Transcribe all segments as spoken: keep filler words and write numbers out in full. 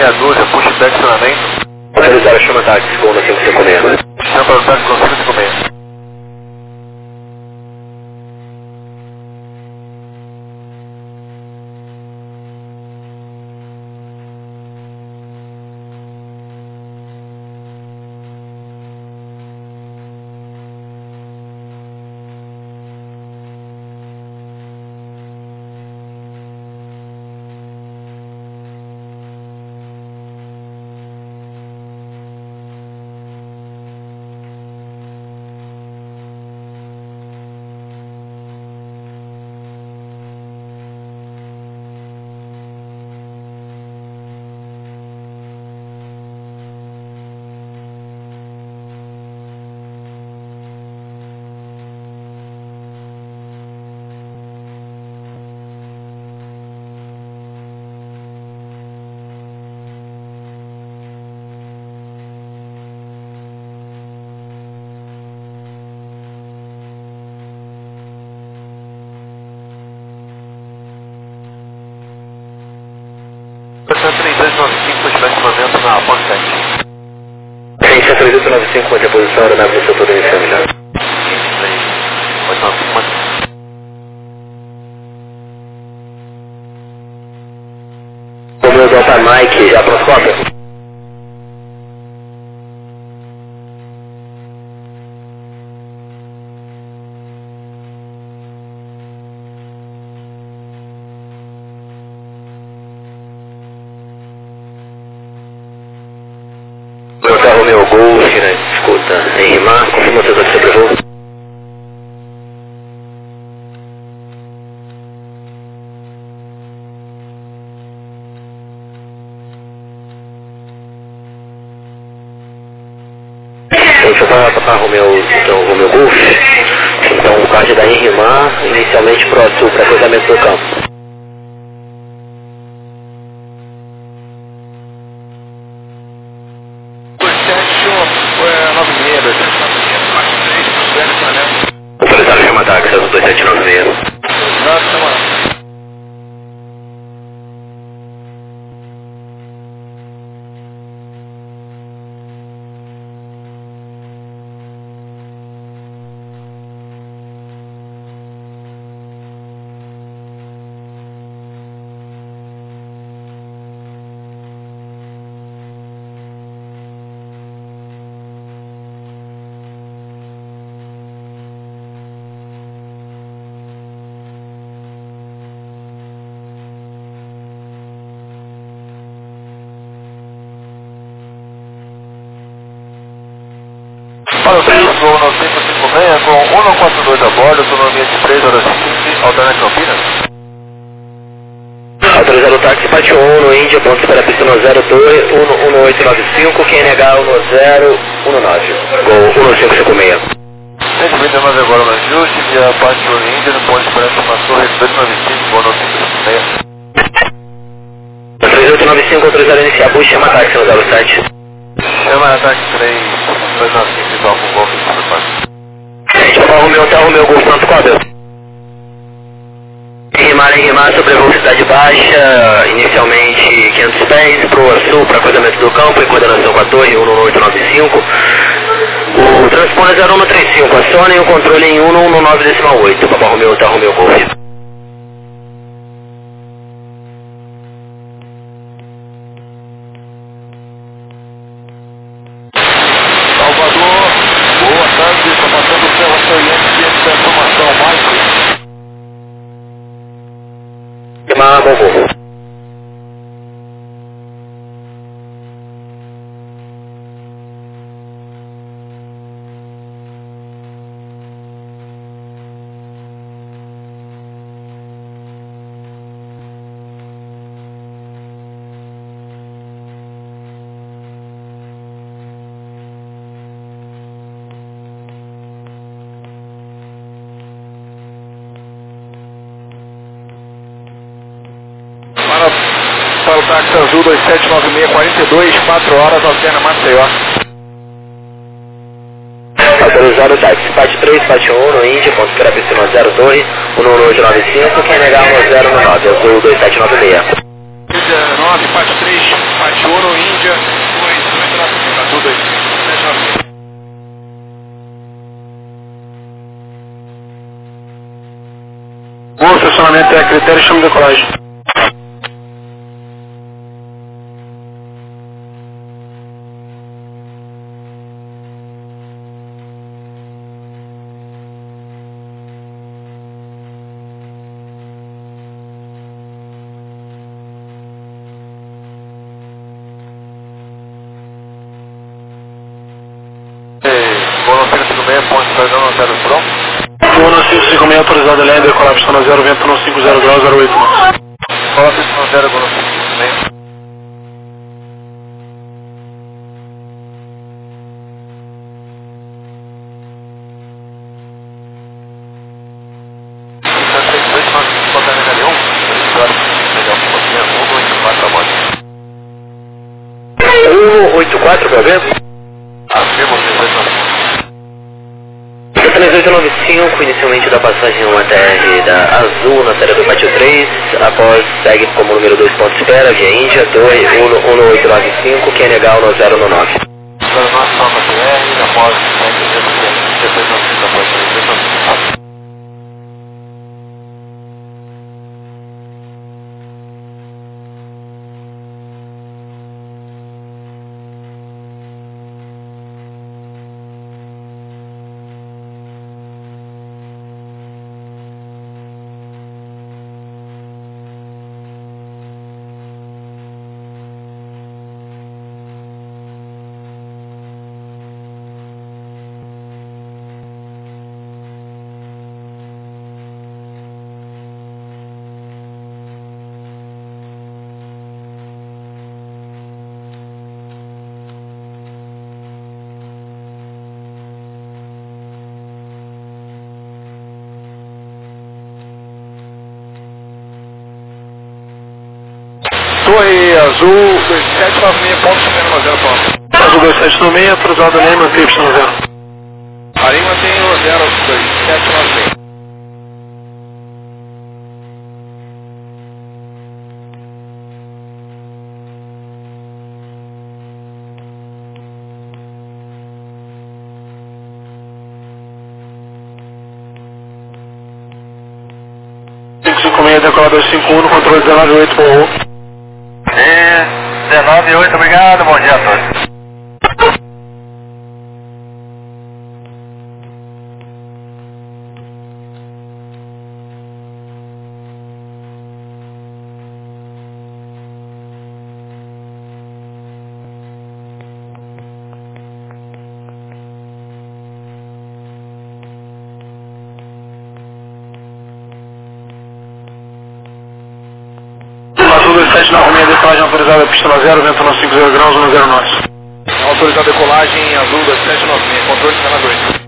meia dúzia, pushback acionamento. Autorizado, chama táxi, segunda cinco cinco seis. Chama para o táxi com cinco cinco seis. três dois nove cinco, pushback acionamento na ponte sete. Ciência três oito nove cinco, onde a posição aeronave no setor inicial já. Pode não, pode. O meu Delta Mike, já pronto, cópia? Romeo Golf, né? Escuta, em Rimar, confirma o setor de sobrevoo. Deixa eu falar para Romeo, então, Romeo Golf. Então, o card da Rimar, inicialmente pro sul, para cruzamento do campo. Autorizado, chama táxi, dois sete nove seis. Autorizado, chama. Para o três nove cinco cinco seis com cento e quarenta e dois a bordo, autonomia de três horas e quinze, alternativa Campinas. Autorizado o táxi Pátio um no Índia, ponto de espera pista um zero dois, um um oito nove cinco, Q N H um zero um nove, Gol um cinco cinco seis. Resumindo mais agora no ajuste, via Pátio Índia, no ponto de esperança uma torre dois nove cinco, Gol um cinco cinco seis. três oito nove cinco, autorizado a iniciar bus, chama táxi no zero sete. Chama táxi três dois nove cinco, igual com Golf cinco quatro. Gente, Papa Romeo, Hotel Romeo Golf, pronto, cópia. Em Rimar, em Rimar, sobre velocidade baixa, inicialmente quinhentos pés, pro sul, para cruzamento do campo, em coordenação com a torre um oito nove cinco. O transponder zero um três cinco, acione o controle em um um nove decimal oito, Papa Romeo, Hotel Romeo Golf. Salvador, boa tarde, estou passando pela Soyente, essa é a informação, Mike. Rimar, bom voo. Para o táxi azul dois sete nove seis, quarenta e dois, quatro horas, alterna Maceió. Autorizado o táxi Pátio três, Pátio um no Índia, ponto de espera pista um zero dois, um um oito nove cinco, Q N H um zero um nove, azul dois sete nove seis. Índia nove, Pátio três, Pátio Uno, Índia dois, oito nove cinco, Azul dois, sete nove seis. Bom, estacionamento é critério, chama de decolagem. Bono cinco cinco seis, ponte Sardão zero pronto. Bono cinco cinco seis, autorizado Lender, decolar pista no zero, vento no cinco zero graus, zero oito nós. Cola pista no zero, Bono cinco cinco seis. um oito quatro, para ver? Afirma três oito nove cinco, inicialmente da passagem uma T R da Azul na série do Pátio três, após segue como número dois ponto espera, via Índia, dois um oito nove cinco, Q N H um zero nove. Para nós, Papa T R, após depois nós temos após três. Torre Azul dois sete nove seis, ponto no zero ponto. Azul dois sete nove seis, autorizado Lender, mantém pista no zero. Marinho mantém o zero dois sete nove seis. cinco cinco seis, decolar dois cinco um, controle dezenove oito, morro. dezenove oito, obrigado, bom dia a todos. Azul dois sete nove seis, decolagem autorizada pista no zero, vento no cinco zero graus, um zero nós. Autorizado decolagem Azul dois sete nove seis, controle de canal dois.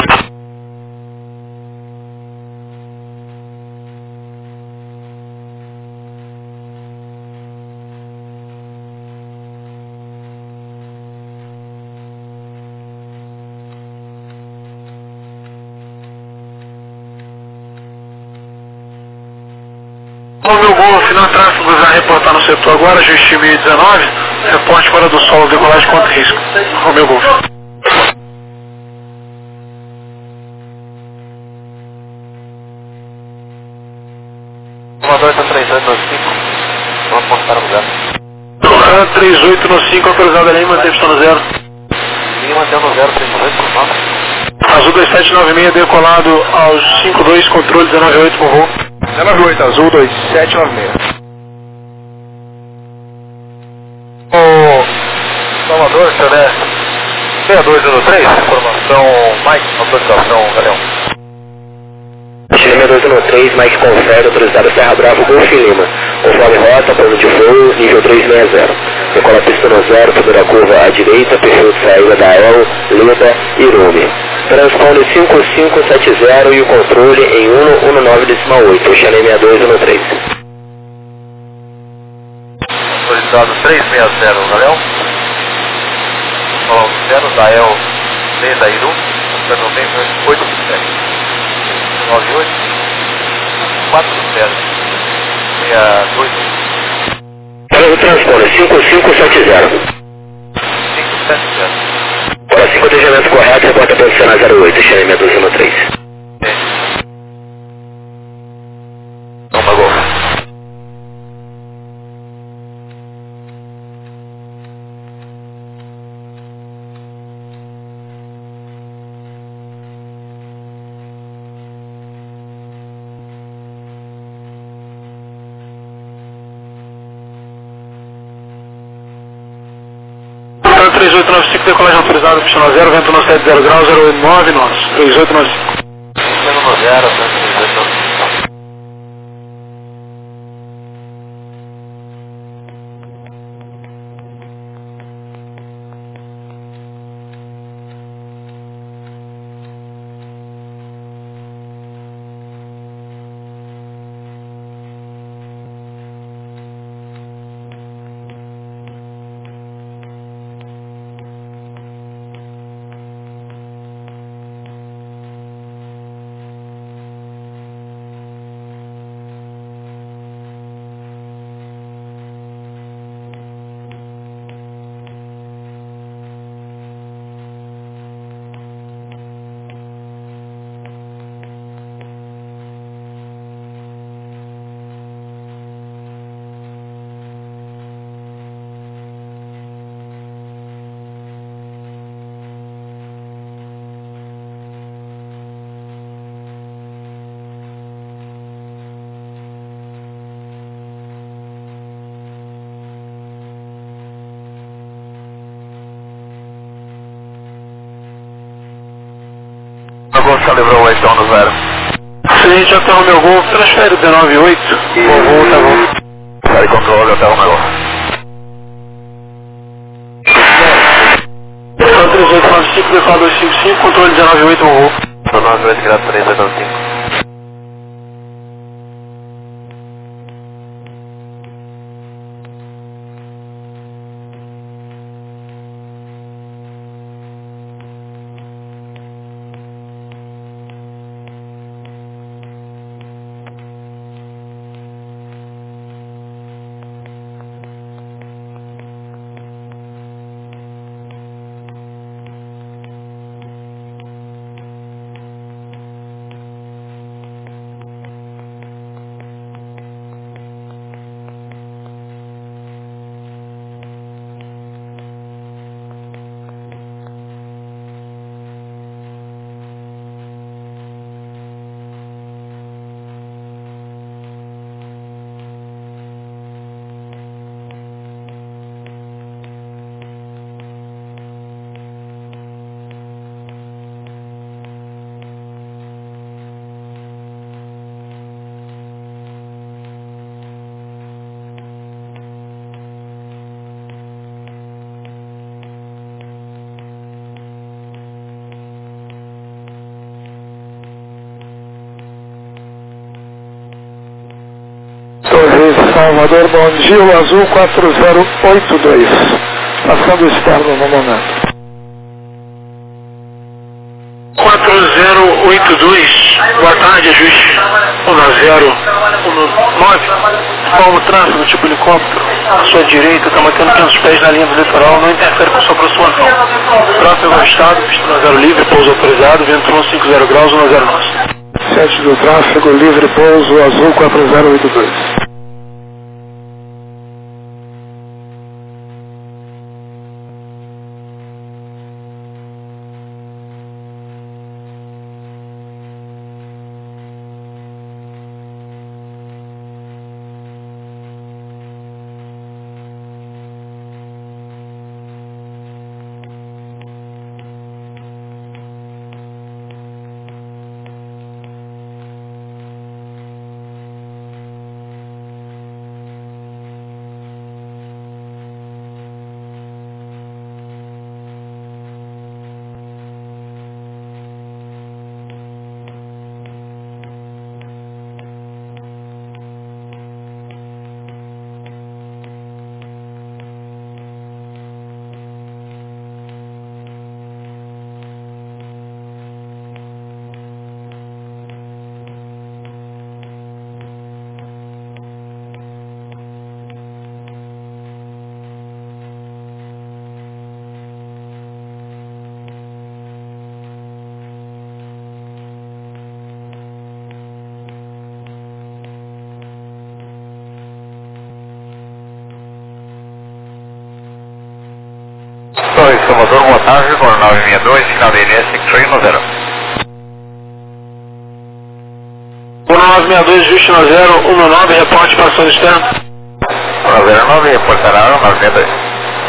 Romeu Golf, final tráfego, a reportar no setor agora, Juiz mil e dezenove, reporte fora do solo, decolagem contra risco. Romeu Golf. Comador está três oito nove cinco, vamos postar no zero. Lohan três oito nove cinco, autorizado ali, mantém pista no zero. E mantém no zero, três oito por nove. Azul dois sete nove seis, decolado aos cinco dois, controle dezenove oito, morro. dezenove oito, Azul dois sete nove seis. O Salvador, senhor é seis dois zero três, informação Mike, autorização Galeão. seis dois zero três, Mike confere, autorizado Serra Bravo, Golf Lima. Conforme rota, plano de voo, nível trezentos e sessenta. Decola pista no zero, primeira curva à direita, perfil de saída da El, Lida e Rume. Transpone cinco cinco sete zero e o controle em cento e dezenove oito, Xané seis dois zero três. Autorizado trezentos e sessenta, Galeão. Falando zero da El, Lida e Rume, noventa oito sete. nove oito quatro zero seis dois. Azul, transponder cinco cinco sete zero. cinco sete zero. Para cinco, atendimento correto, reporta posicionar zero oito, X M doze um três. Não pagou. três oito nove cinco, decolagem autorizada, pistão zero, vento no sete zero graus, zero oito nove, nosso, três oito nove cinco. Vento no zero, vento no zero. Gol calibrou oito no zero. Seguinte, até o meu gol, transfere D nove oito. Bom voo, tá bom. Sai controle até o meu gol. três oito nove cinco, D K dois cinco cinco, controle D nove oito, bom voo. nove oito, grado três oito cinco. Salvador, bom dia, o Azul quatro zero oito dois, passando o externo no momento. quatro zero oito dois, boa tarde, ajuste um zero um nove, como tráfego, tipo helicóptero, à sua direita, está mantendo quinhentos pés na linha do litoral, não interfere com sua aproximação. Tráfego ajustado, pista zero livre, pouso autorizado, vento um cinco zero graus, um zero nosso. sete do tráfego, livre, pouso, Azul quatro zero oito dois. Salvador, boa tarde, com nove seis dois, final D N S cinco três nove zero. nove seis dois, Justo no zero, um nove, reporte para ação externa. nove zero nove, reportará nove seis dois.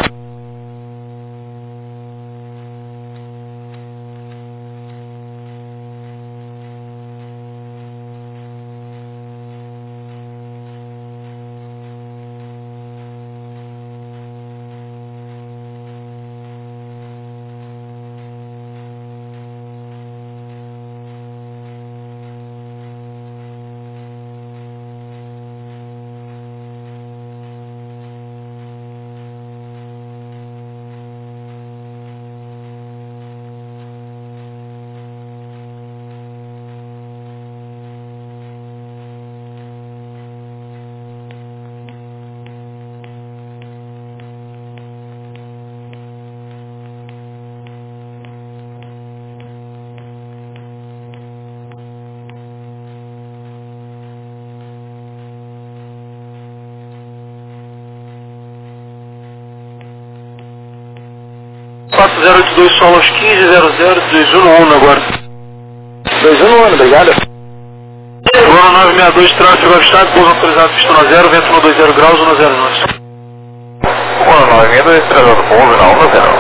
quatro zero oito dois, solo aos quinze, zero zero, dois um um agora. dois um um, obrigado. Agora nove seis dois, tráfego avistado, pouso autorizado, pistão zero, vento no dois zero graus, um zero nove. nove seis dois, trazendo pouso na um zero.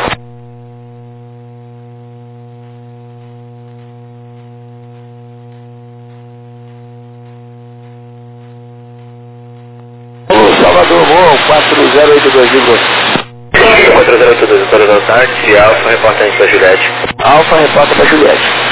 Salvador, Morro, quatro zero oito dois, Igor. quatro zero oito dois, autorizado tarde, Alfa, reporta para Juliette. Alfa, reporta para Juliette.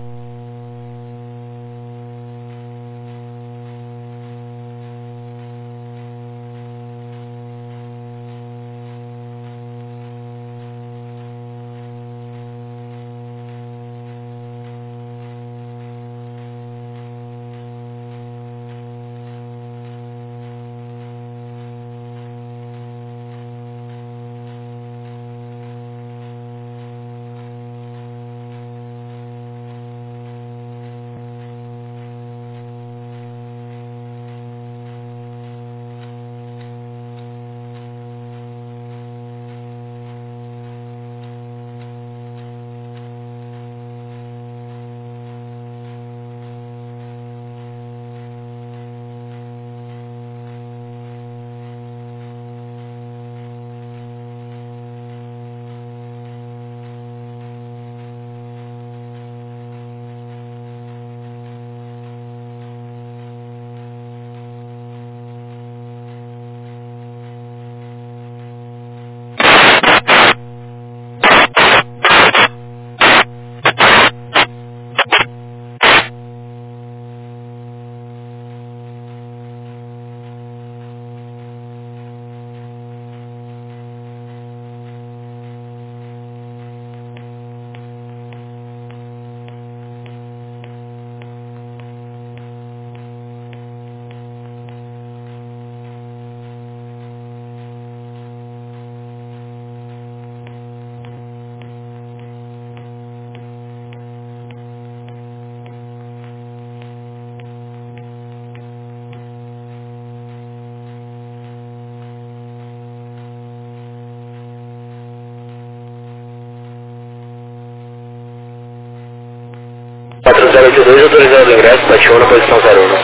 quatro zero oito dois, autorizado o ingresso, bate na posição zero um.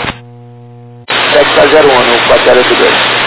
sete zero um, quatro zero oito dois.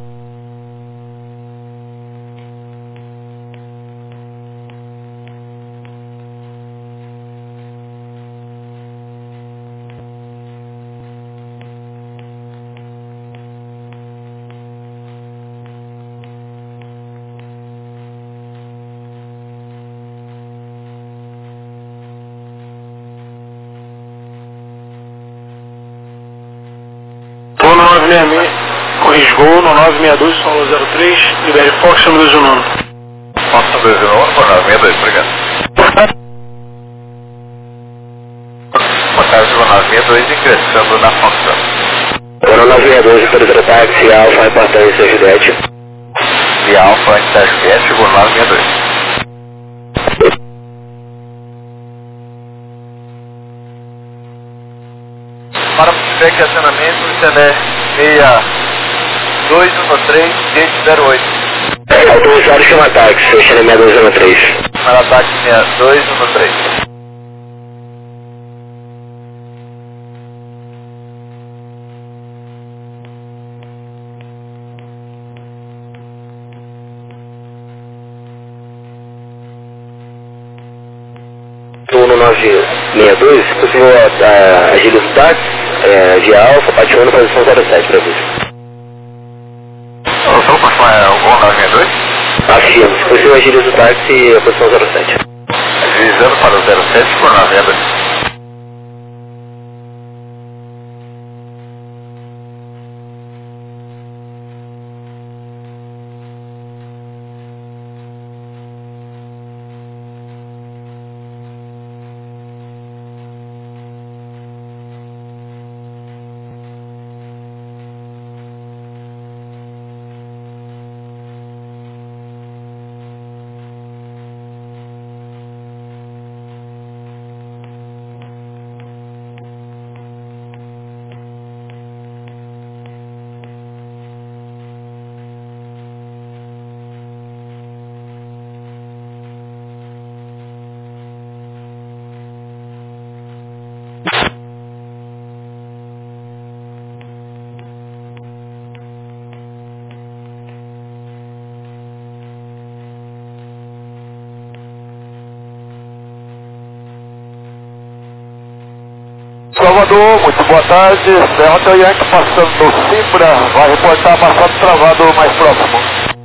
nove seis seis, corrigou no nove seis dois, solo zero três, libere Fox no dois um nove. Fox no dois um nove, por nove seis dois, obrigado. Boa tarde, nove seis dois, ingressando na Fox. nove seis dois, autorizado táxi, Alfa, reportando em Juliette. E Alfa, antes da Juliette, chegou nove seis dois. Para feedback e acionamento, Telé seis dois um três, gate zero oito. Autorizado chama táxi, China seis dois um três. Para ataque seis dois um três. um nove seis dois, possível uh, agilizar o táxi, uh, via Alfa, Pationa, posição zero sete para você. O senhor pode falar o nove seis dois? Afirmo, se possível agiliza o táxi, a posição zero sete. Agilizando para o zero sete, por navega. Salvador, muito boa tarde. Serra Yankee passando no Simbra, vai reportar passado travado mais próximo.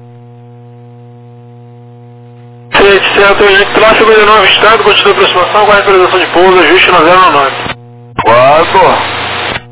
Serra Yankee, tráfego ainda não avistado, continua a aproximação com a realização de pouso, ajuste na zero nove. Guardo.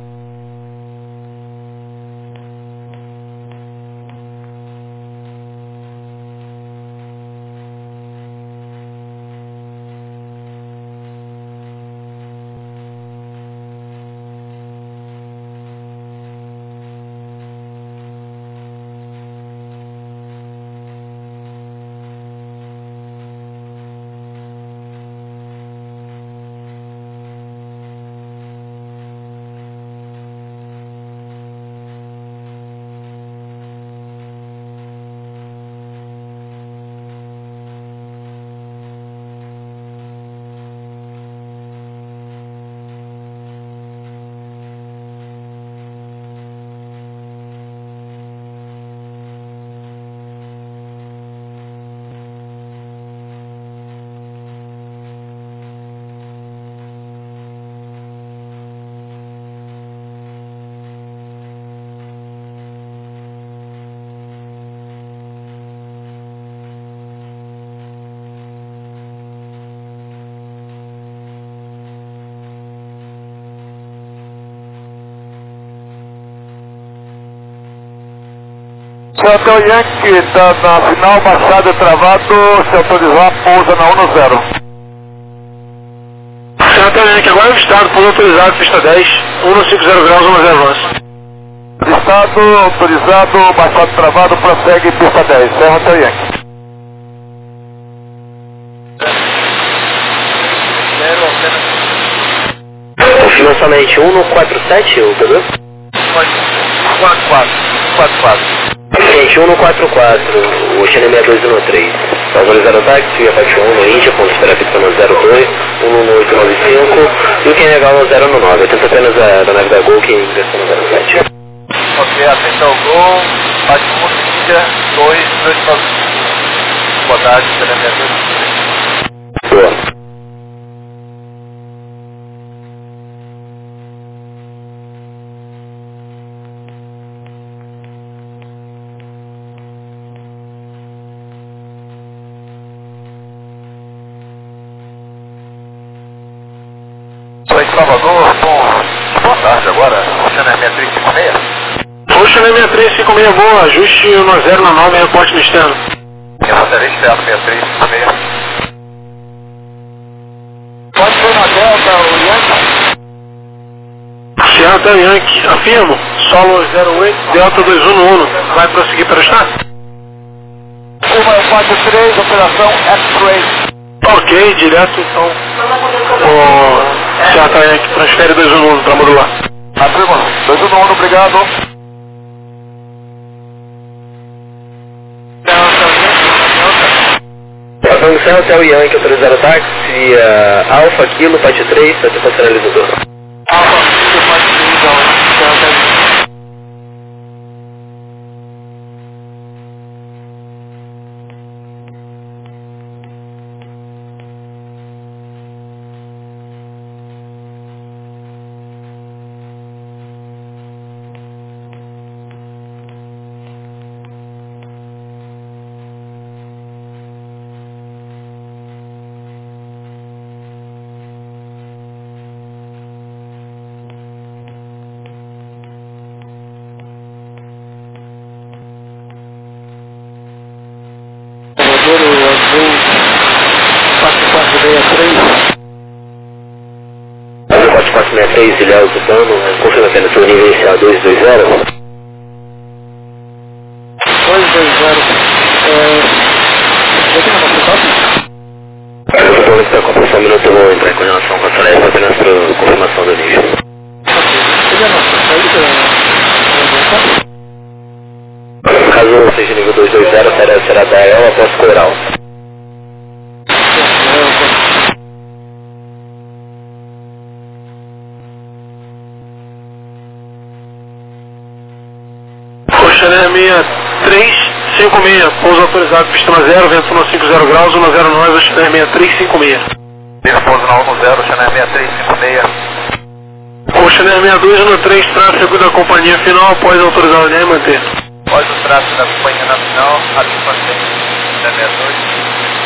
Celta Yankee está na final, baixada travado, se autorizar, pousa na um zero. Celta Yankee, agora avistado, pouso autorizado, pista dez, um cinco zero graus, um zero onze. Estado autorizado, baixado travado, prossegue pista dez, Celta Yankee. Confirma somente um no quatro sete, o Pedro? quatro quatro, quatro quatro. Gente, um no quatro quatro, o China seis dois um três. Autorizado o táxi, via Pationa, Índia, ponto espera pista no zero dois, um oito nove cinco, e quem legal no zero nove. Tenta apenas a da nave da Gol que ingressou no zero sete. Ok, atenção, Gol, Pationa, Índia, dois dois nove cinco. Boa tarde, China seis dois um três. Boa. Salvador, bom, boa tarde agora, China seis três cinco seis. O China seis três cinco seis, boa, ajuste um zero nove, reporte no externo. Excelente, Serra seis três cinco seis. Pode ser na Delta, o Yankee? Serra Yankee, afirmo, solo zero oito, Delta dois um um, vai prosseguir para o estado? um quatro três, operação X-Ray. Ok, direto então. O Serra Yankee transfere dois um um para modular. Afirma, dois um um, obrigado. Delta Tango Céu, Hotel Yankee, autorizado táxi, uh, Alfa, Kilo, Pátio três, estação sinalizador. Alfa, Kilo, Pátio três, Alfa. quatro quatro seis três, Ilhéus Urbano, confirma apenas o nível inicial dois dois zero. dois dois zero. Já tem uma foto? Eu vou colocar a compressão minuto, eu vou entrar em coordenação com a tarefa apenas para confirmação do nível. Caso seja nível dois dois zero, será, será da E L após coral. Chanel seis três cinco seis, pouso autorizado, pista zero, vento no cinco zero graus, um zero nove, Chanel seis três cinco seis. Pista pouso na um zero, Chanel seis três cinco seis. O Chanel seis dois um três, tráfego da companhia final, após autorizado de manter. Após o tráfego da companhia na final, a mantém Chanel seis dois.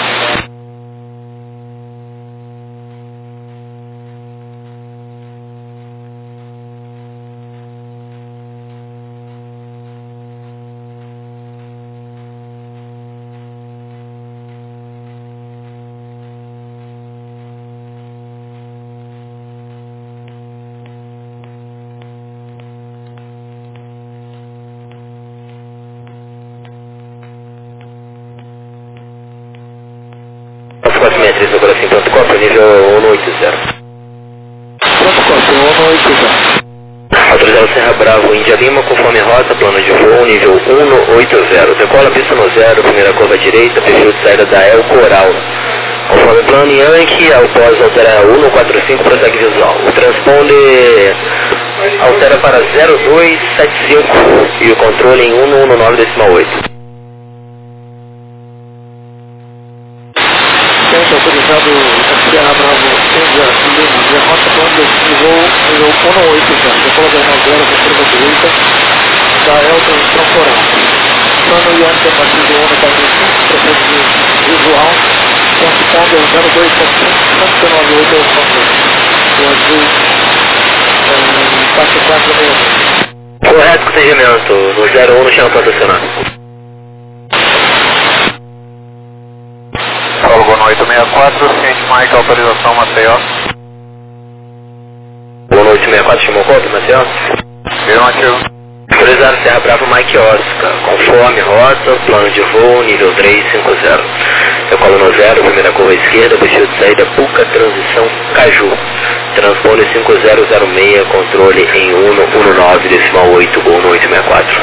quatro seis três no coração ponto com, nível um oito zero. Ponto com, um oito zero. Autorizado Serra Bravo, Índia Lima, conforme rota, plano de voo, nível um oito zero. Decola pista no zero, primeira curva direita, perfil de saída da El Coral. Conforme plano Yankee, após alterar um quatro cinco, prossegue visual. O transponder altera para zero dois sete cinco e o controle em um um nove decimal oito. Autorizado Serra Bravo, Índia Lima, rota plano de voo, nível um oito zero. Decola zero zero, curva direita, da El Coral. Plano Yankee, a partir do um quatro cinco, prossegue visual. Transponder zero dois sete cinco, cento e nove oito, o azul quatro quatro seis. Correto, procedimento no zero um no chão para acionar. Paulo oito seis quatro, ciente Mike, autorização Maceió. um oito seis quatro, chamou conta, Maceió? Afirmativo. Autorizado Serra Bravo Mike Oscar, conforme rota, plano de voo, nível três cinco zero. Decola no zero, primeira curva esquerda, perfil de saída, Puca, transição Caju. Transpone cinco zero zero seis, controle em um um nove decimal oito, um oito seis quatro.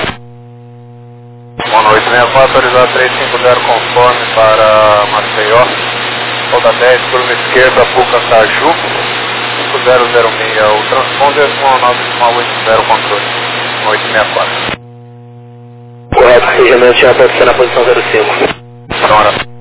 um oito seis quatro, autorizado três cinco zero, conforme para Maceió. Solda dez, curva esquerda, Puca, Caju. cinco zero zero seis, o transponder um nove decimal oito zero, controle um oito seis quatro. Correto, procedimento já pode ser na posição zero cinco. Sonora.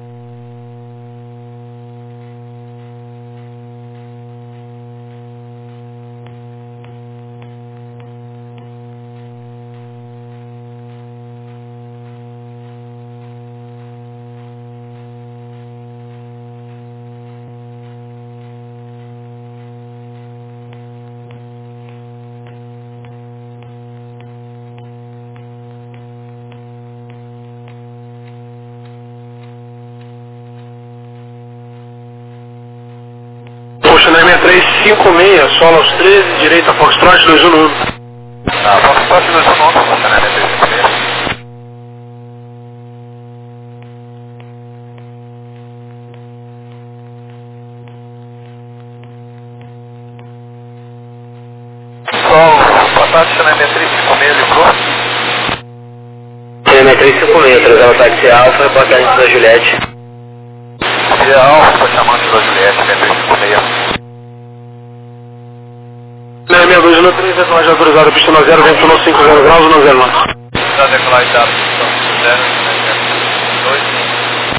Chanel seis três cinco seis, solo aos treze, direita Foxtrot dois um um. Ah, Foxtrot dois um um, Chanel seis três cinco seis. Sol, boa tarde, Chanel seis três cinco seis, ligou? Chanel seis três cinco seis, autorizado táxi Alfa, reportagem da Juliette. dia, Alfa, estou chamando da Juliette, seis três cinco seis. seis seis dois um três, decolagem autorizada, pista no zero, vento no cinco zero graus, no zero nove. Está decolagem da pista zero, dois cinco.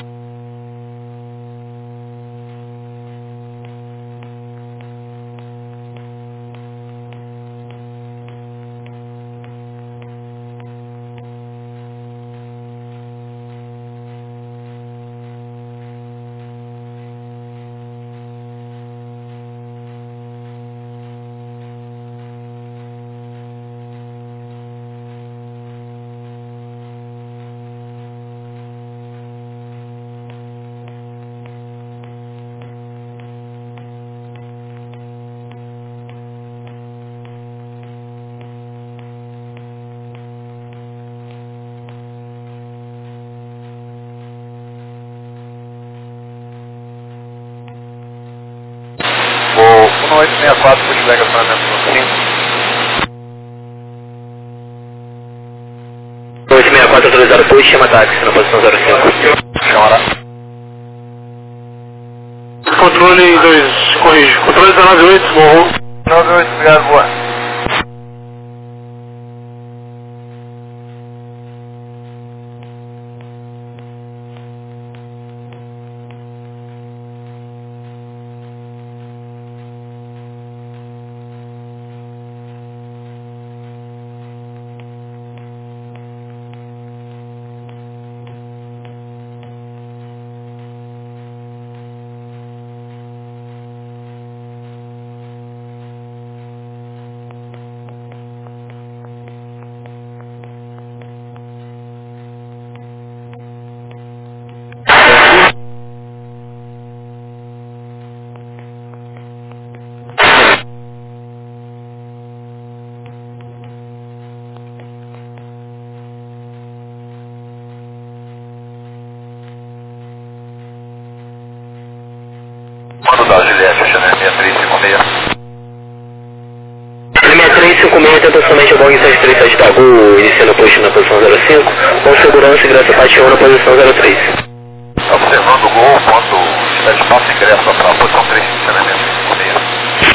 um oito seis quatro, por Vega, planejamento no cinco. oito seis quatro autorizado, dois, chama táxi na posição zero cinco. Chama. Controle dois, corrige. Controle dezenove oito, morro. dezenove oito, obrigado, boa. Manda da Juliette, Chanel seis três cinco seis. seis três cinco seis, tenta somente o Boeing sete três sete da Gol, iniciando o posto na posição zero cinco, com segurança ingressa parte um na posição zero três. Observando o gol, quando estiver de espaço, ingressa para a posição três, Chanel seis três cinco seis.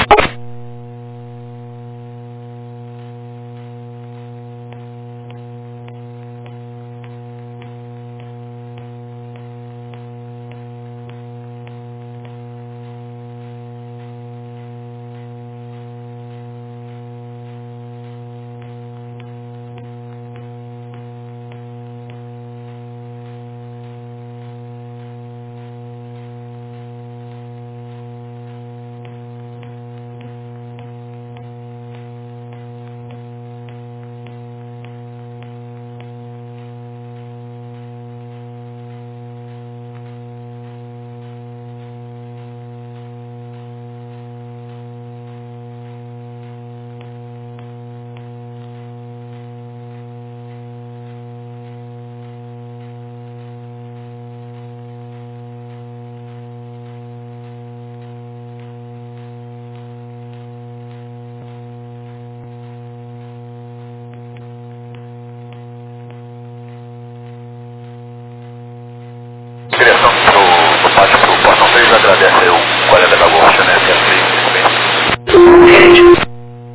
Direção pro, pro pátio pro portão três, agradece aí o colega da Gol, Chanel seis três cinco seis.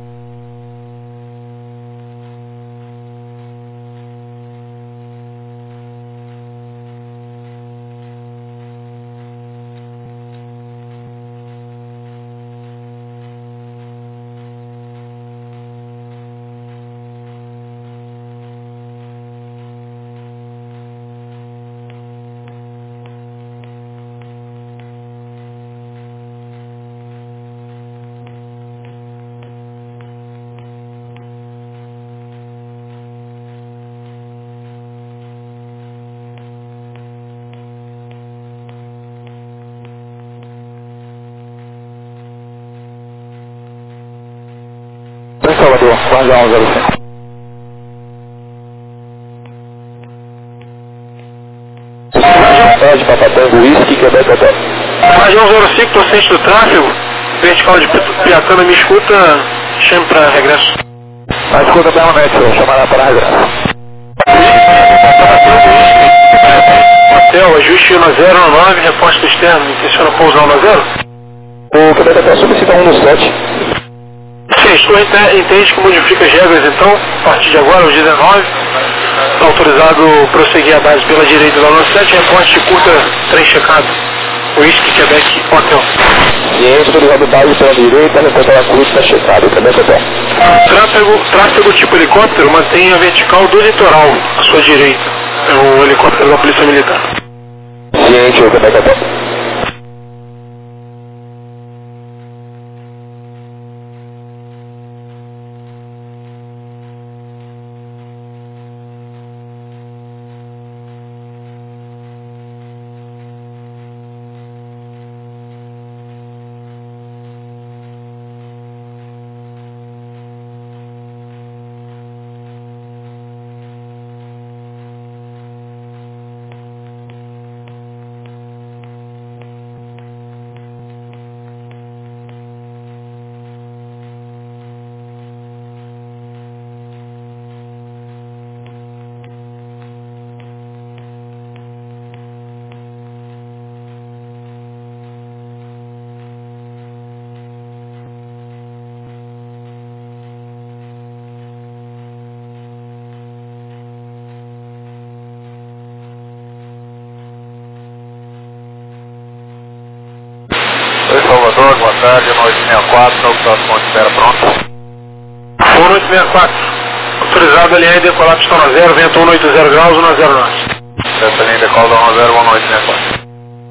Salvador, guarda um zero cinco. Pede para Patango, Whisky, Quebec Hotel. Guarda um zero cinco, estou ciente do tráfego. Vertical de Piatana, me escuta, chame para regresso. A escuta permanente, senhor, chamará para regresso. Hotel, Hotel, ajuste um zero nove, reposta externo, intenciona pousar um zero? O Quebec Hotel solicita um no sete. Sim, estou entende que modifica as regras, então, a partir de agora, os dezenove, está autorizado prosseguir a base pela direita lá no sete, reposte curta, trem checado. Whisky, Quebec Hotel. Ciente, autorizado base pela direita, reposta pela curta, checado, Quebec Hotel. Tráfego, tráfego tipo helicóptero, mantenha a vertical do litoral, à sua direita. É o helicóptero da Polícia Militar. Ciente, Quebec Hotel. Oi, Salvador, boa tarde, um oito seis quatro, próximo de espera pronto. um oito seis quatro, autorizado a linha e decolar pistão zero, vento um oito zero graus, um zero nove. Essa linha decola um zero, um oito seis quatro.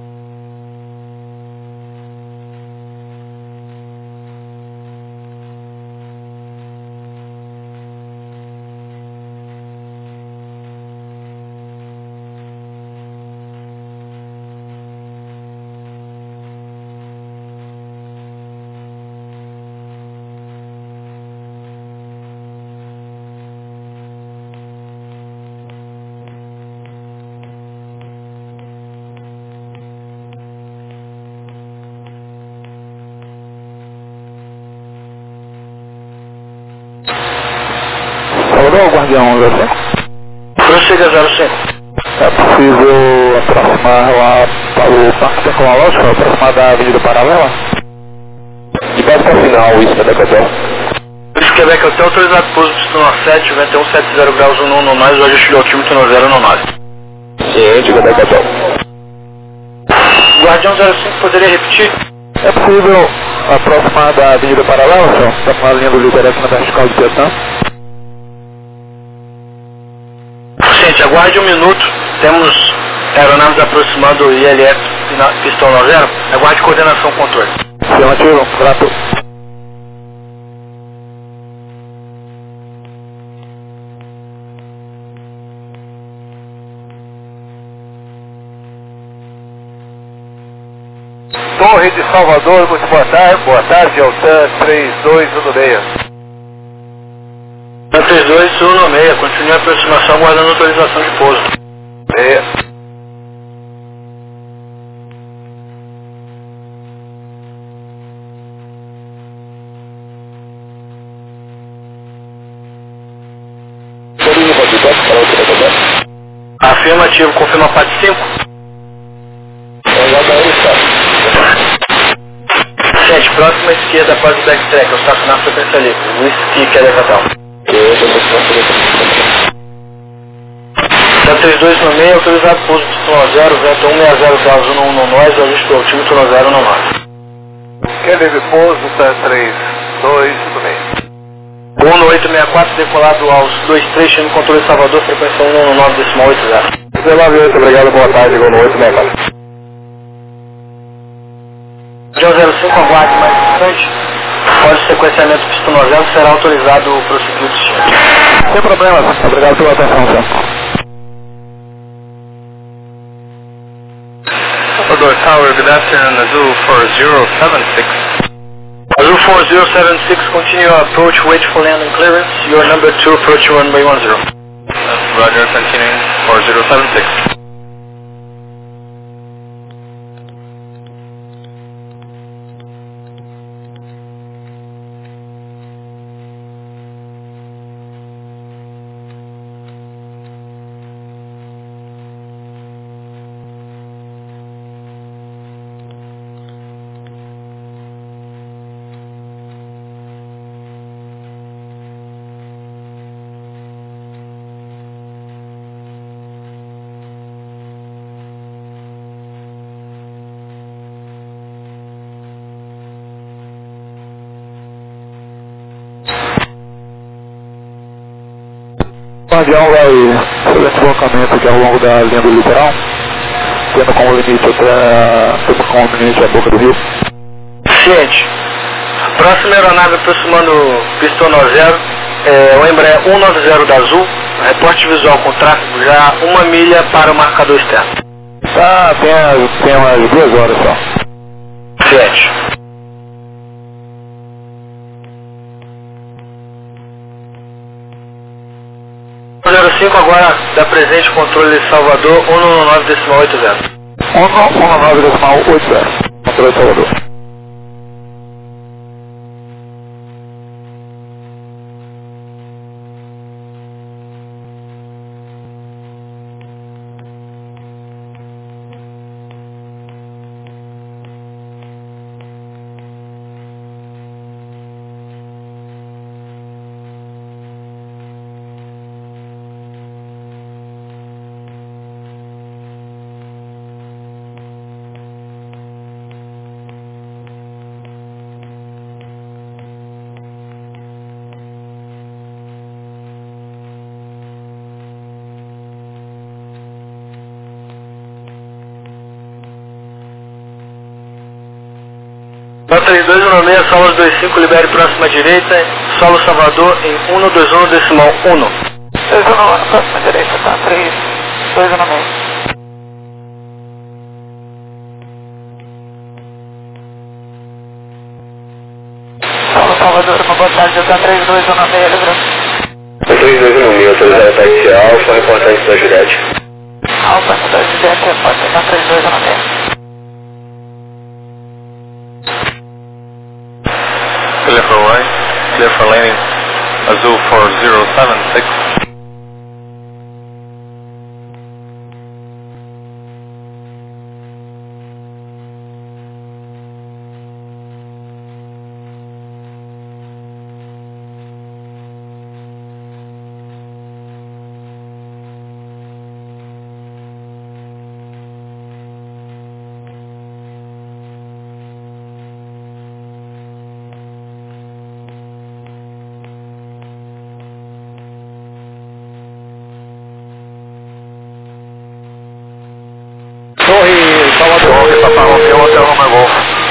Salvador, Guardião zero cinco. Prossiga zero cinco. É possível aproximar lá para o Parque Tecnológico, aproximar da Avenida Paralela? De base para final, isso, Quebec Hotel. Whisky, Quebec Hotel, autorizado pouso pistão sete, vento um sete zero graus, um no mais, o ajuste do altímetro no zero no nove. Ciente, Quebec Hotel. Guardião zero cinco, poderia repetir? É possível aproximar da Avenida Paralela, senhor? Está com a linha do Liderex na vertical de Piatã? Gente, aguarde um minuto. Temos aeronaves aproximando o I L F pistão no zero. Aguarde coordenação controle. Afirmativo, grato. Torre de Salvador, muito boa tarde, boa tarde, Altan três dois um seis. três dois um seis, continue a aproximação aguardando autorização de pouso. Meia. Afirmativo, confirma P A T cinco. Gente, próxima esquerda após o backtrack, eu estacionar frequência livre. Whisky, Quebec Hotel. três dois no meio, autorizado pouso pistão zero, vento um seis zero graus, um no nós, ajuste do altímetro no zero no nove. Kennedy pouso, Tan três dois um seis. um no oito seis quatro, decolado aos dois três, chama controle Salvador, frequência um no nove, decimal oito zero. dezenove, obrigado, boa tarde, igual no oito seis quatro. John zero cinco, aguarde mais distante. Após o sequenciamento pistão zero, será autorizado o prosseguir o destino. Sem problemas, obrigado pela atenção, senhor. Salvador Tower, good afternoon, Azul four zero seven six. Azul four zero seven six, continue your approach, wait for landing clearance. Your number two, approach runway one zero. That's Roger, continuing four zero seven six. O avião vai fazer deslocamento aqui ao longo da linha do litoral, tendo como limite até, tendo como limite a boca do rio. Ciente. Próxima aeronave aproximando pista um zero, é, o Embraer cento e noventa da Azul, reporte visual com tráfego já uma milha para o marcador externo. Tá, tem, as, tem umas duas horas só. Ciente. zero cinco agora dá presente controle de Salvador cento e nove decimal oitenta. cento e nove decimal oitenta. Controle de Salvador. três dois um seis, solo dois cinco, libere próxima direita, solo Salvador em cento e vinte e um decimal um. dois um um, próxima direita, tá? três dois um seis. Solo Salvador, uma boa tarde, tá? três dois um seis, lembrando. três dois um seis, autorizado táxi Alfa, reportagem da Juliette. Alfa, da Juliette, repórter, tá? três dois um seis. Clear for right, clear for landing, Azul four zero seven six. Torre Salvador, Papa Romeo, Hotel Romeo Golf.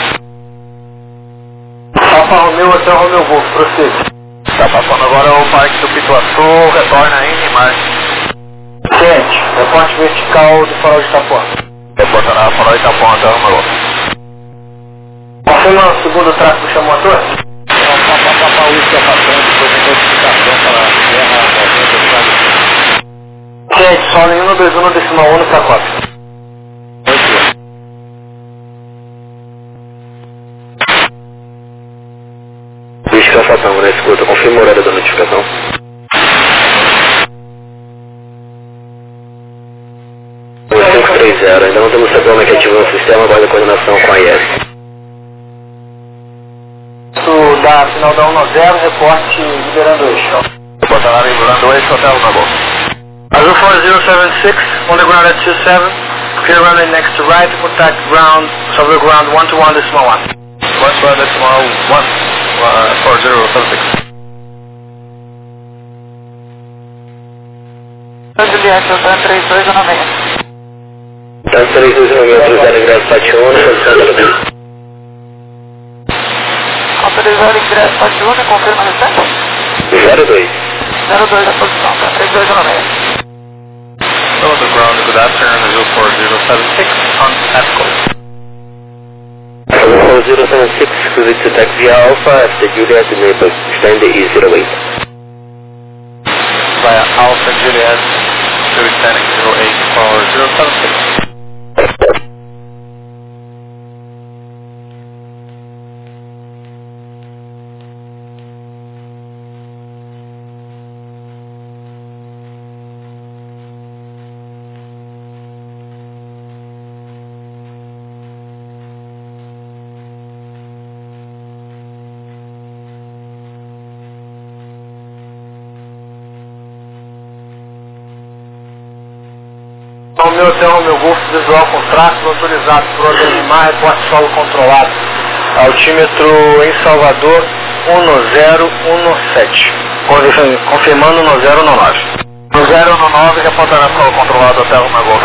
Papa Romeo, Hotel Romeo Golf, prossiga. Tá passando agora o Parque do Pituaçu, retorna ainda em março. Ciente, reporte vertical do farol de Itapuã. Reportará farol de Itapuã, Hotel Romeo Golf. Confirma o segundo tráfego chamou a torre? Não, Papa Papa Whisky passando, depois de notificação para a Guerra noventa. Ciente, solo em cento e vinte e um decimal um para quatro. Fatão, na escuta, confirma o horário da notificação. cinco três zero, ainda não temos sabendo que ativou o sistema, agora a coordenação com a I S. Isso da final da cento e zero, reporte liberando o eixo. Reportará liberando o eixo, Hotel Romeo Golf. Azul four zero seven six, on the ground at two seven, clear runway next to right, contact ground, sobre ground one two one decimal one. one two one decimal one. Uh, four zero seven six. Juliette, eu tô três dois um seis. Tá, três dois um seis, autorizado ingresso Pationa, posição da Lubina. Autorizado ingresso Pationa, confirma a restante? zero dois. zero dois a posição, tá? três dois um seis. So the ground, good afternoon, Azul four zero seven six on Atco. four zero seven six, cruise to taxi Alpha after Juliet, enable stand E zero eight. Via Alpha Juliet, to standing zero eight four zero seven six. O meu hotel, o meu Golf visual com tráfego autorizado por ordem de mar, reporte solo controlado. Altímetro em Salvador um zero um sete, confirmando um zero um nove. zero um nove, reportando a prova controlada até o Golf.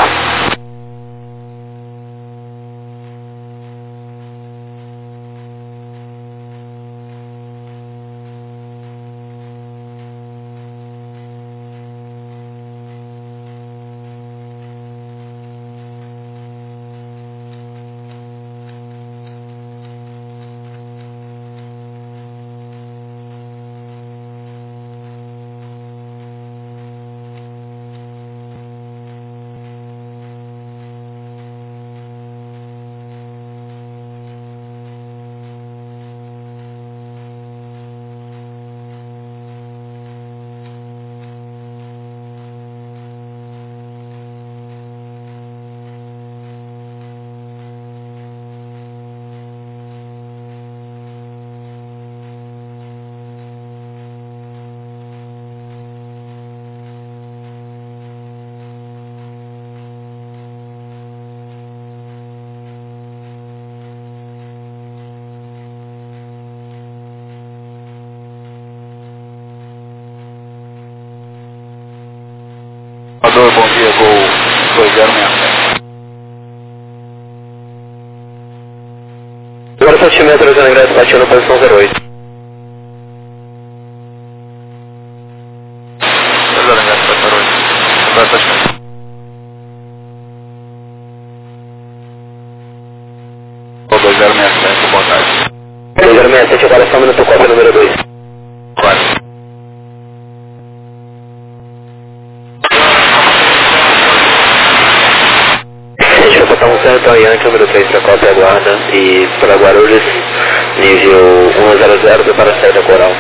Bom dia, Gol dois zero seis sete. Agora sete metros, Zona Ingresso, batiu na posição zero oito. Zona Ingresso, zero oito. Agora sete metros. Gol dois zero seis sete, boa tarde. dois zero seis sete, agora só um minuto, cópia número dois. Claro. Então, Yankee, número três para cópia, aguarda. E para Guarulhos, nível um zero zero para a saída Coral.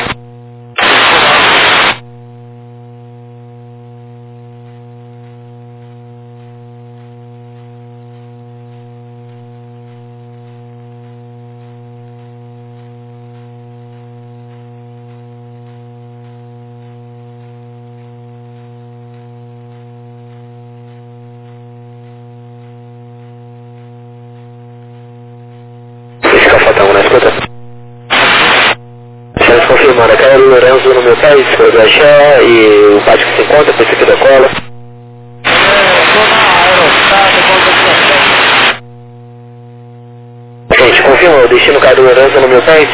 Confirmando, aquela do Lourenço no meu pé, foi do Axé e o pátio que se encontra, por isso aqui da cola. Gente, confirma, o destino cai do Lourenço no meu pé?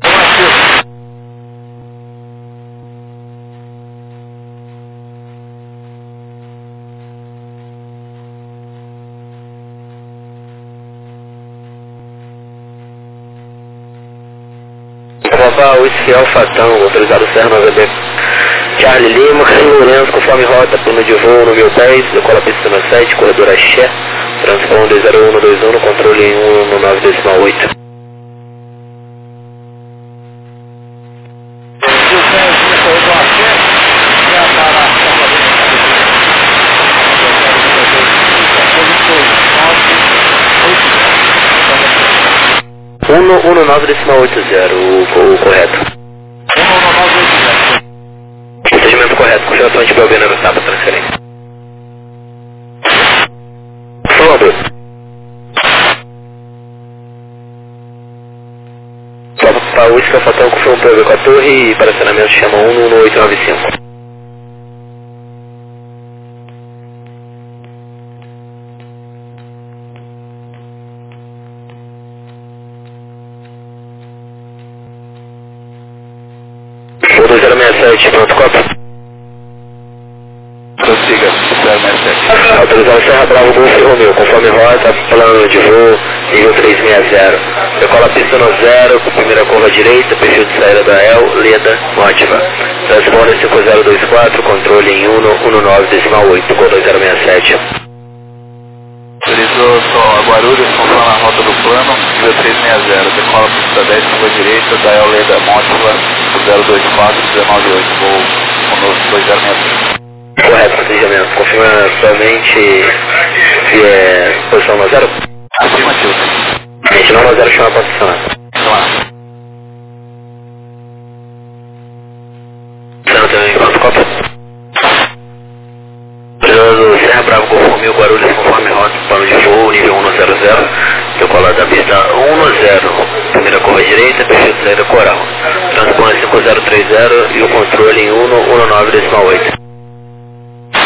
Papa, Whisky Alfa Tango, autorizado Serra nove B. Charlie Lima, Caio Lourenço, conforme rota, plano de voo no mil dez, decola pista na sete, corredor Axé, transponder zero um dois um, controle em um nove decimal oito. um nove decimal oito zero, o, o correto. um nove oito zero. Procedimento correto, confirmação de Belvina no sábado, transferência. Falando. Para o Whisky Alfa Tango, confirma o P V com a torre e para acionamento chama um um oito nove cinco. dois zero seis sete, pronto, cópia. Prossiga, zero seis sete. Autorizado Serra Bravo Golf Romeo, conforme rota, plano de voo, nível trezentos e sessenta. Decola pista no zero, primeira curva direita, perfil de saída da E L, Leda, Mótiva. Transponder cinco zero dois quatro, controle em um nove decimal oito, Gol dois zero seis sete. Autorizou só a Guarulhos, conforme a rota do plano, nível trezentos e sessenta. Decola pista dez, curva direita, da E L, Leda, Mótiva, zero dois quatro, dezenove oito, Gol conosco dois zero seis sete. Correto, procedimento. Confirma somente se é posição no zero? Afirmativo. Gente, não no zero chama para posicionar. Não tem quanto cópia? Precisando Serra Bravo Golf Romeo, Guarulhos, conforme rota, plano de voo, nível um zero zero. Decola da pista um zero, primeira curva direita, perfil de saída Coral. Transponder cinco zero três zero e o controle em um nove decimal oito.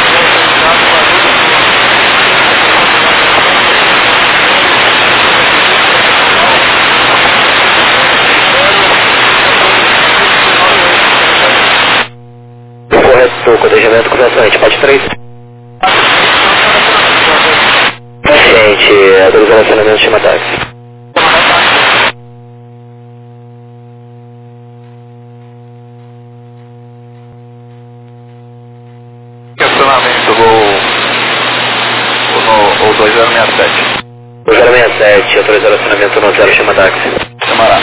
Sul, codejamento convencionante, pode três. Paciente, é dois relacionamentos, chama táxi. Estacionamento, voo, ou dois zero seis sete. dois zero seis sete, autoriza relacionamento no zero, chama táxi. Chamará.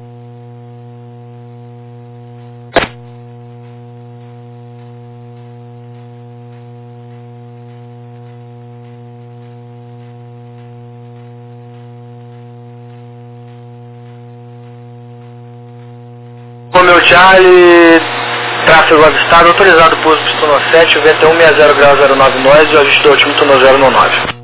Romeo Charlie, tráfego avistado, autorizado pouso Pistono sete, o vento é um seis zero grau zero nove nós e o ajuste do altímetro no zero nove.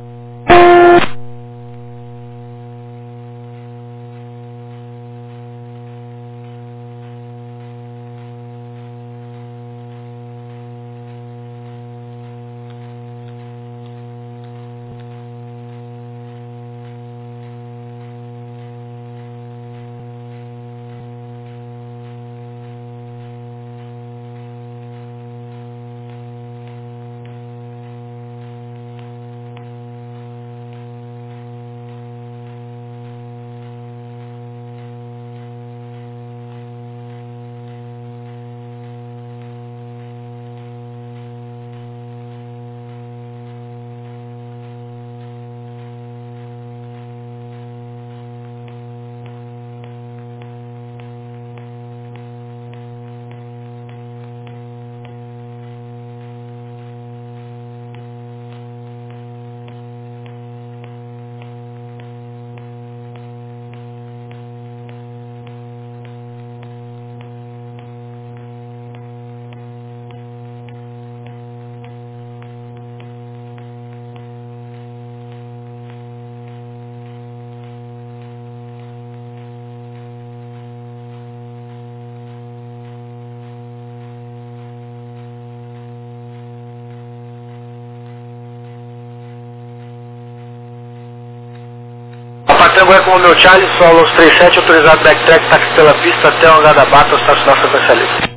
Patango é com o meu Charlie, solo trinta e sete, autorizado backtrack, táxi pela pista até o hangar da Bata, estacionar frequência livre.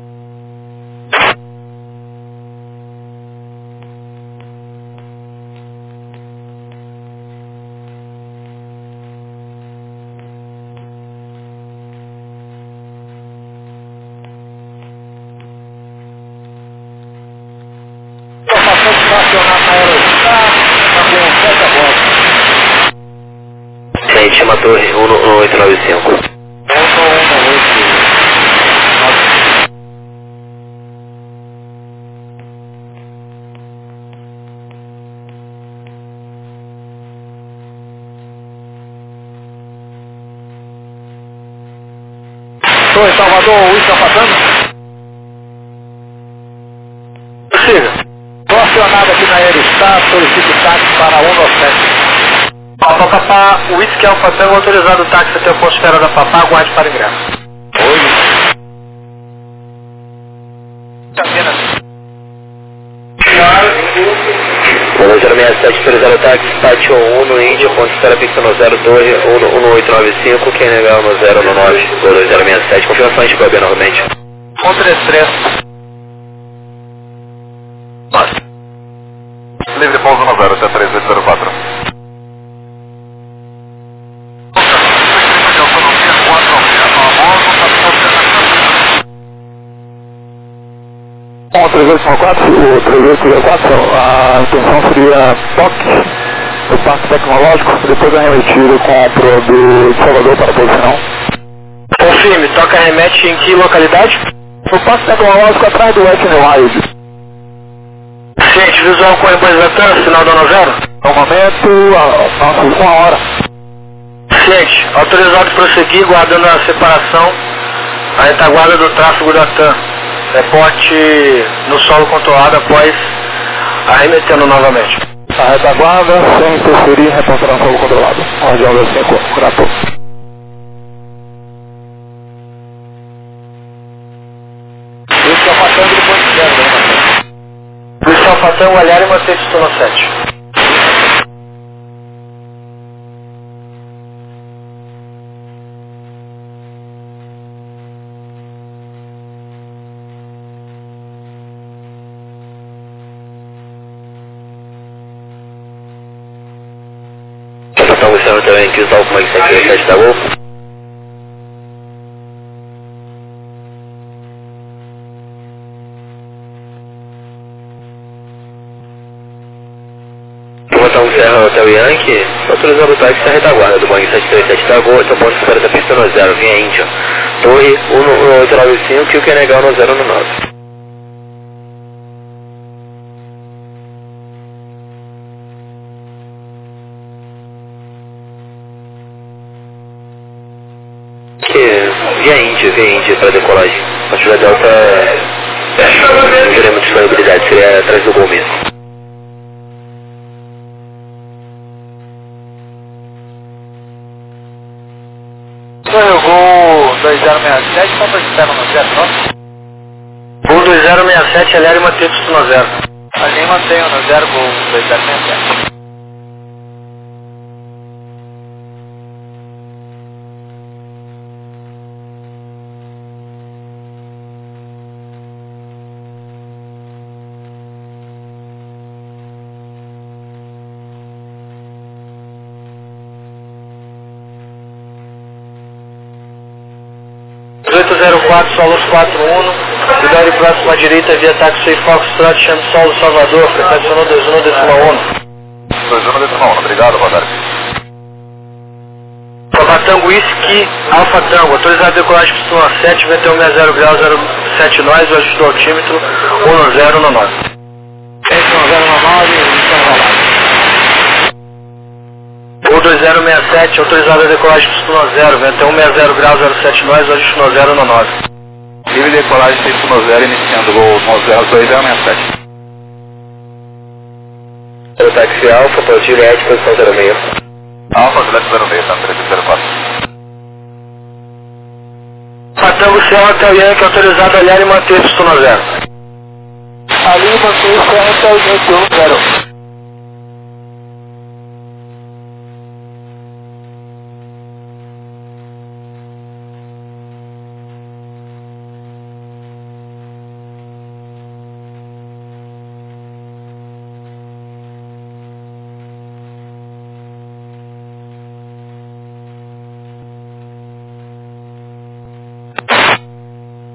Estou passando para acionar na Aerostar, está com sete a bordo. Gente, chama a torre um oito nove cinco. Estou em Salvador, o Wilson passando? Siga. Estou acionado aqui na Aerostar, solicito táxi para um nove sete. Papá, papá, o Whisky Alpha Tango autorizado o táxi até o posto de espera da Papá, aguarde para ingresso. Oi. dois zero seis sete, autorizado o táxi, Pátio um no Índia, ponto de espera pista no zero dois, um oito nove cinco, quem legal no zero nove, dois zero seis sete, confirmação de Clube novamente. um três três. Livre pouso no zero, até três oito zero quatro. Bom, três oito nove quatro, o três oito zero quatro, a intenção seria toque do Parque Tecnológico, depois eu retiro com o pro do Salvador para a posição. Confirme, toca remete em que localidade? O Parque Tecnológico atrás do West Wild. Gente, visual com a Ibazatã, sinal da zero? No momento, nossa, uma hora. Gente, autorizado prosseguir, guardando a separação, a retaguarda do tráfego da TAM. Reporte no solo controlado após arremetendo novamente. A retaguarda, sem interferir, reportar no solo controlado. Ordem da cinco, grato. Isso é o Patango do ponto zero, né? Isso é o Patango, olhar e manter de Pistono sete. Thank you, South Mike cento e sete da Gol. Botafogo Serra Hotel Yankee, autorizando o táxi da retaguarda do Boeing sete três sete da Gol, então ponto de espera da pista no zero, via Índia. Torre um um oito nove cinco e o Kenegal no zero um nove. Via Índia, via Índia para decolagem. A Chula Delta é, não teria muita disponibilidade, seria atrás do Gol mesmo. Sonho, Gol dois zero seis sete, quanto espera no zero nove? Gol dois zero seis sete, acelere e mantém tudo no zero. Ali mantenho no zero, Gol dois zero seis sete. oito zero quatro, Solos quatro um, cuidado próximo à direita via táxi Foxtrot, chame Solo Salvador, frequencionou dois um decimal um. dois um decimal um, obrigado, boa tarde. Papa Tango Whisky, Alfa Tango, autorizado a decolagem pistão sete, vento um sessenta graus, zero sete nós, o ajuste do altímetro, um zero no nove. um zero nove, Estão Gol dois zero seis sete, autorizado a decolagem pistão zero, vento um sessenta graus, zero sete nós, o ajuste no zero no nove. Livre decolagem pista zero, iniciando Gol zero dois zero seis sete. Pelo táxi Alfa, para o Juliette, posição zero seis. Alfa, Juliette zero seis, tá três zero quatro. Patango Serra Hotel Yankee, autorizado a olhar e manter pistão zero. Ali mantém o Serra Hotel Yankee um zero.